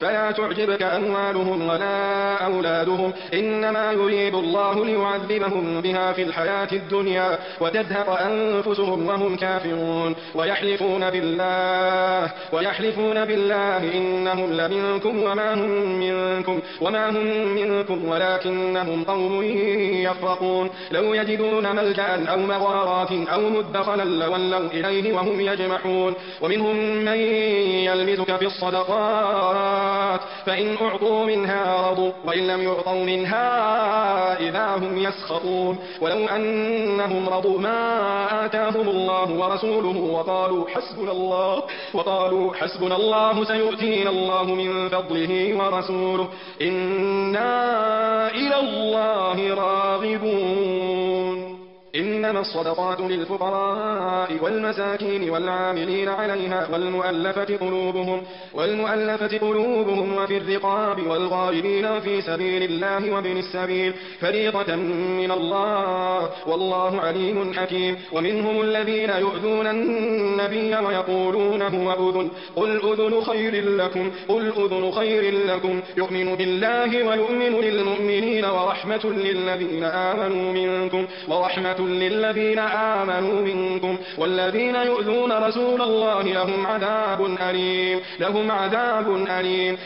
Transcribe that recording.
فلا تعجبك أموالهم ولا أولادهم، إنما يريد الله ليعذبهم بها في الحياة الدنيا وتزهق أنفسهم وهم كافرون. ويحلفون بالله إنهم لمنكم وما هم منكم ولكنهم قوم يفرقون. لو يجدون ملجأ أو مغارات أو مدخلا لولوا إليه وهم يجمحون. ومنهم من يلمزك في الصدقات فإن أعطوا منها رضوا وإن لم يعطوا منها إذا هم يسخطون. ولو أنهم رضوا ما آتاهم الله ورسوله وقالوا حسبنا الله سيؤتينا الله من فضله ورسوله إنا إلى الله راغبون. إنما الصدقات للفقراء والمساكين والعاملين عليها والمؤلفة قلوبهم وفي الرقاب والغارمين وفي سبيل الله وابن السبيل فريضة من الله والله عليم حكيم. ومنهم الذين يؤذون النبي ويقولون هو أذن قل أذن خير لكم يؤمن بالله ويؤمن للمؤمنين ورحمة للذين آمنوا منكم والذين يؤذون رسول الله لهم عذاب أليم